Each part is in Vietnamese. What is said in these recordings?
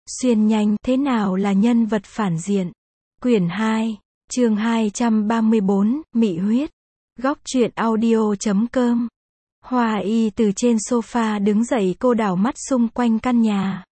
Xuyên nhanh, thế nào là nhân vật phản diện? Quyển 2, chương 234, Mị huyết. Góc truyện audio.com. Hoa Y từ trên sofa đứng dậy, cô đảo mắt xung quanh căn nhà.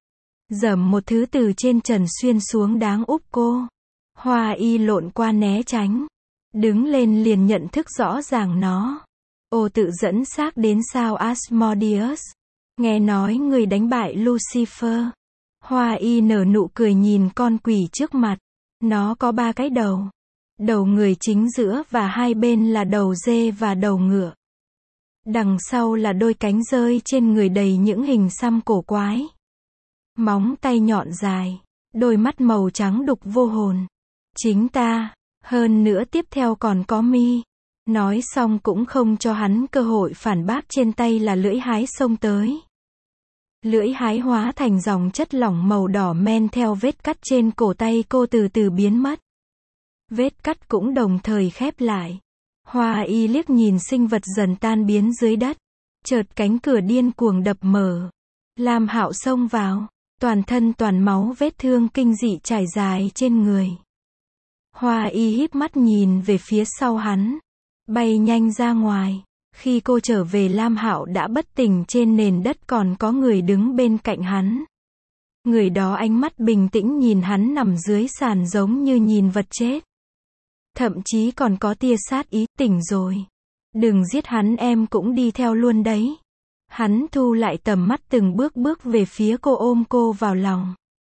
Dầm một thứ từ trên trần xuyên xuống đáng úp cô. Hoa Y lộn qua né tránh. Đứng lên liền nhận thức rõ ràng nó. Ô, tự dẫn xác đến sao Asmodeus? Nghe nói người đánh bại Lucifer. Hoa Y nở nụ cười nhìn con quỷ trước mặt. Nó có 3 cái đầu. Đầu người chính giữa và hai bên là đầu dê và đầu ngựa. Đằng sau là đôi cánh rơi trên người đầy những hình xăm cổ quái. Móng tay nhọn dài. Đôi mắt màu trắng đục vô hồn. Chính ta. Hơn nữa tiếp theo còn có mi. Nói xong cũng không cho hắn cơ hội phản bác, trên tay là lưỡi hái xông tới. Lưỡi hái hóa thành dòng chất lỏng màu đỏ men theo vết cắt trên cổ tay cô từ từ biến mất. Vết cắt cũng đồng thời khép lại. Hoa Y liếc nhìn sinh vật dần tan biến dưới đất. Chợt cánh cửa điên cuồng đập mở. Lam Hạo xông vào. Toàn thân toàn máu, vết thương kinh dị trải dài trên người. Hoa Y híp mắt nhìn về phía sau hắn. Bay nhanh ra ngoài. Khi cô trở về, Lam Hạo đã bất tỉnh trên nền đất, còn có người đứng bên cạnh hắn. Người đó ánh mắt bình tĩnh nhìn hắn nằm dưới sàn giống như nhìn vật chết. Thậm chí còn có tia sát ý, tỉnh rồi. Đừng giết hắn, em cũng đi theo luôn đấy. Hắn thu lại tầm mắt, từng bước bước về phía cô, ôm cô vào lòng.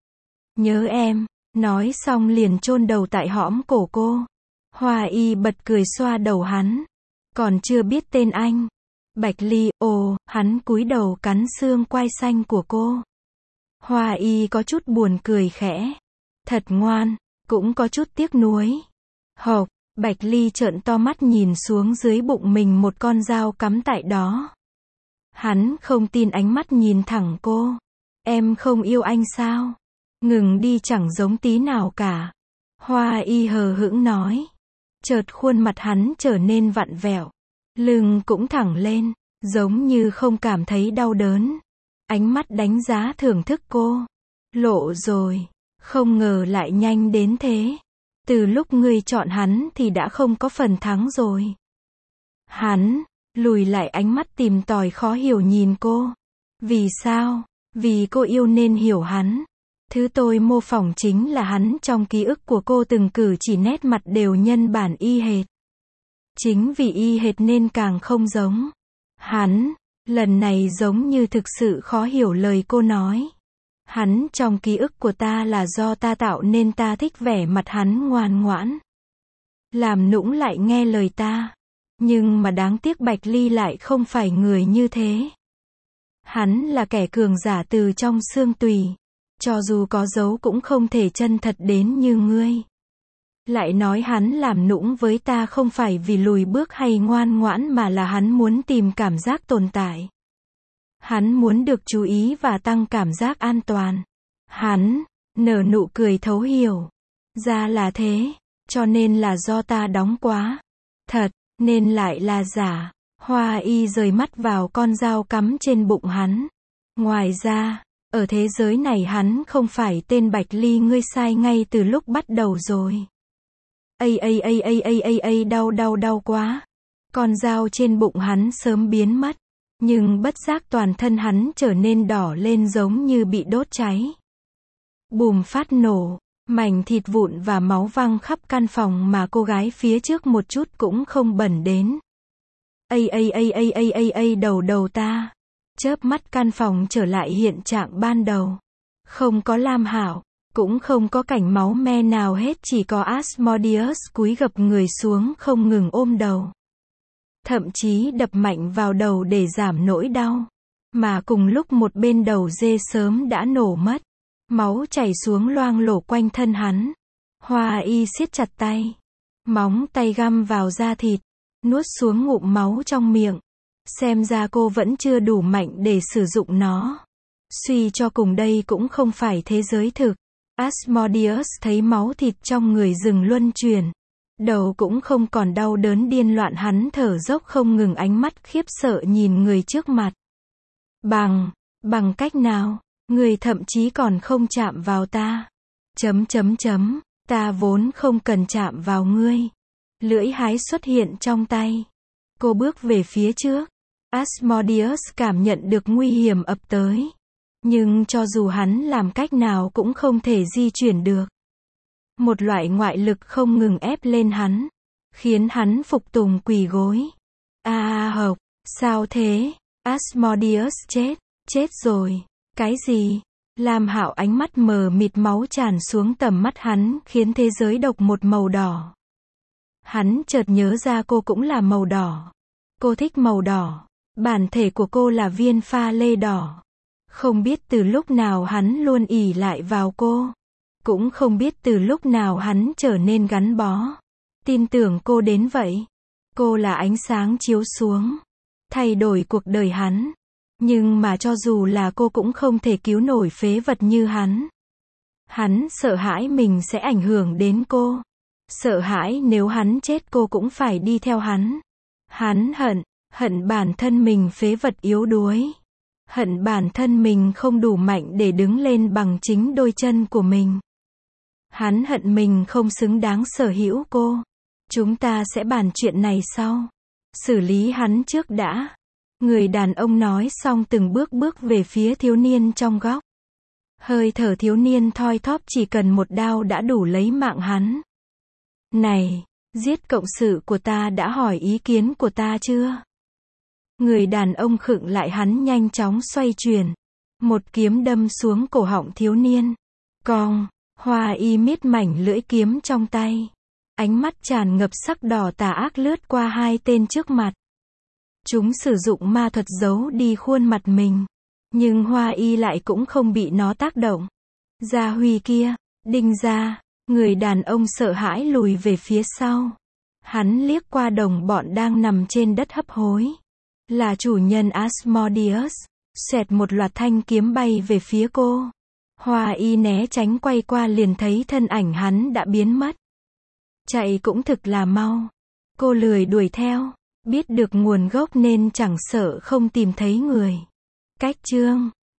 Nhớ em, nói xong liền chôn đầu tại hõm cổ cô. Hoa Y bật cười xoa đầu hắn. Còn chưa biết tên anh. Bạch Ly, ồ, hắn cúi đầu cắn xương quai xanh của cô. Hoa Y có chút buồn cười khẽ. Thật ngoan, cũng có chút tiếc nuối. Hộc, Bạch Ly trợn to mắt nhìn xuống dưới bụng mình, một con dao cắm tại đó. Hắn không tin ánh mắt nhìn thẳng cô. Em không yêu anh sao? Ngừng đi, chẳng giống tí nào cả. Hoa Y hờ hững nói. Chợt khuôn mặt hắn trở nên vặn vẹo. Lưng cũng thẳng lên, giống như không cảm thấy đau đớn. Ánh mắt đánh giá thưởng thức cô. Lộ rồi, không ngờ lại nhanh đến thế. Từ lúc ngươi chọn hắn thì đã không có phần thắng rồi. Hắn lùi lại, ánh mắt tìm tòi khó hiểu nhìn cô. Vì sao? Vì cô yêu nên hiểu hắn. Thứ tôi mô phỏng chính là hắn trong ký ức của cô, từng cử chỉ nét mặt đều nhân bản y hệt. Chính vì y hệt nên càng không giống. Hắn, lần này giống như thực sự khó hiểu lời cô nói. Hắn trong ký ức của ta là do ta tạo nên, ta thích vẻ mặt hắn ngoan ngoãn. Làm nũng lại nghe lời ta. Nhưng mà đáng tiếc Bạch Ly lại không phải người như thế. Hắn là kẻ cường giả từ trong xương tủy. Cho dù có dấu cũng không thể chân thật đến như ngươi. Lại nói hắn làm nũng với ta không phải vì lùi bước hay ngoan ngoãn, mà là hắn muốn tìm cảm giác tồn tại. Hắn muốn được chú ý và tăng cảm giác an toàn. Hắn nở nụ cười thấu hiểu. Ra là thế, cho nên là do ta đóng quá thật, nên lại là giả. Hoa Y rời mắt vào con dao cắm trên bụng hắn. Ngoài ra, ở thế giới này hắn không phải tên Bạch Ly, ngươi sai ngay từ lúc bắt đầu rồi. Đau quá. Con dao trên bụng hắn sớm biến mất. Nhưng bất giác toàn thân hắn trở nên đỏ lên, giống như bị đốt cháy. Bùm phát nổ. Mảnh thịt vụn và máu văng khắp căn phòng mà cô gái phía trước một chút cũng không bẩn đến. Đầu ta. Chớp mắt căn phòng trở lại hiện trạng ban đầu. Không có Lam Hạo, cũng không có cảnh máu me nào hết, chỉ có Asmodeus cúi gập người xuống không ngừng ôm đầu. Thậm chí đập mạnh vào đầu để giảm nỗi đau. Mà cùng lúc một bên đầu dê sớm đã nổ mất. Máu chảy xuống loang lổ quanh thân hắn. Hoa Y siết chặt tay. Móng tay găm vào da thịt. Nuốt xuống ngụm máu trong miệng. Xem ra cô vẫn chưa đủ mạnh để sử dụng nó. Suy cho cùng đây cũng không phải thế giới thực. Asmodeus thấy máu thịt trong người dừng luân chuyển. Đầu cũng không còn đau đớn điên loạn, hắn thở dốc không ngừng, ánh mắt khiếp sợ nhìn người trước mặt. Bằng cách nào? Ngươi thậm chí còn không chạm vào ta. Ta vốn không cần chạm vào ngươi. Lưỡi hái xuất hiện trong tay. Cô bước về phía trước. Asmodeus cảm nhận được nguy hiểm ập tới. Nhưng cho dù hắn làm cách nào cũng không thể di chuyển được. Một loại ngoại lực không ngừng ép lên hắn. Khiến hắn phục tùng quỳ gối. Hộc, sao thế? Asmodeus chết rồi. Cái gì? Lam Hạo ánh mắt mờ mịt, máu tràn xuống tầm mắt hắn, khiến thế giới độc một màu đỏ. Hắn chợt nhớ ra cô cũng là màu đỏ. Cô thích màu đỏ. Bản thể của cô là viên pha lê đỏ. Không biết từ lúc nào hắn luôn ỷ lại vào cô. Cũng không biết từ lúc nào hắn trở nên gắn bó. Tin tưởng cô đến vậy. Cô là ánh sáng chiếu xuống. Thay đổi cuộc đời hắn. Nhưng mà cho dù là cô cũng không thể cứu nổi phế vật như hắn. Hắn sợ hãi mình sẽ ảnh hưởng đến cô. Sợ hãi nếu hắn chết cô cũng phải đi theo hắn. Hắn hận bản thân mình phế vật yếu đuối. Hận bản thân mình không đủ mạnh để đứng lên bằng chính đôi chân của mình. Hắn hận mình không xứng đáng sở hữu cô. Chúng ta sẽ bàn chuyện này sau. Xử lý hắn trước đã. Người đàn ông nói xong từng bước bước về phía thiếu niên trong góc. Hơi thở thiếu niên thoi thóp, chỉ cần một đao đã đủ lấy mạng hắn. Này, giết cộng sự của ta đã hỏi ý kiến của ta chưa? Người đàn ông khựng lại, hắn nhanh chóng xoay chuyển. Một kiếm đâm xuống cổ họng thiếu niên. Cong, Hoa Y miết mảnh lưỡi kiếm trong tay. Ánh mắt tràn ngập sắc đỏ tà ác lướt qua hai tên trước mặt. Chúng sử dụng ma thuật giấu đi khuôn mặt mình. Nhưng Hoa Y lại cũng không bị nó tác động. Gia Huy kia, Đinh gia. Người đàn ông sợ hãi lùi về phía sau. Hắn liếc qua đồng bọn đang nằm trên đất hấp hối. Là chủ nhân Asmodeus. Xẹt một loạt thanh kiếm bay về phía cô. Hoa Y né tránh, quay qua liền thấy thân ảnh hắn đã biến mất. Chạy cũng thực là mau. Cô lười đuổi theo. Biết được nguồn gốc nên chẳng sợ không tìm thấy người. Cách chương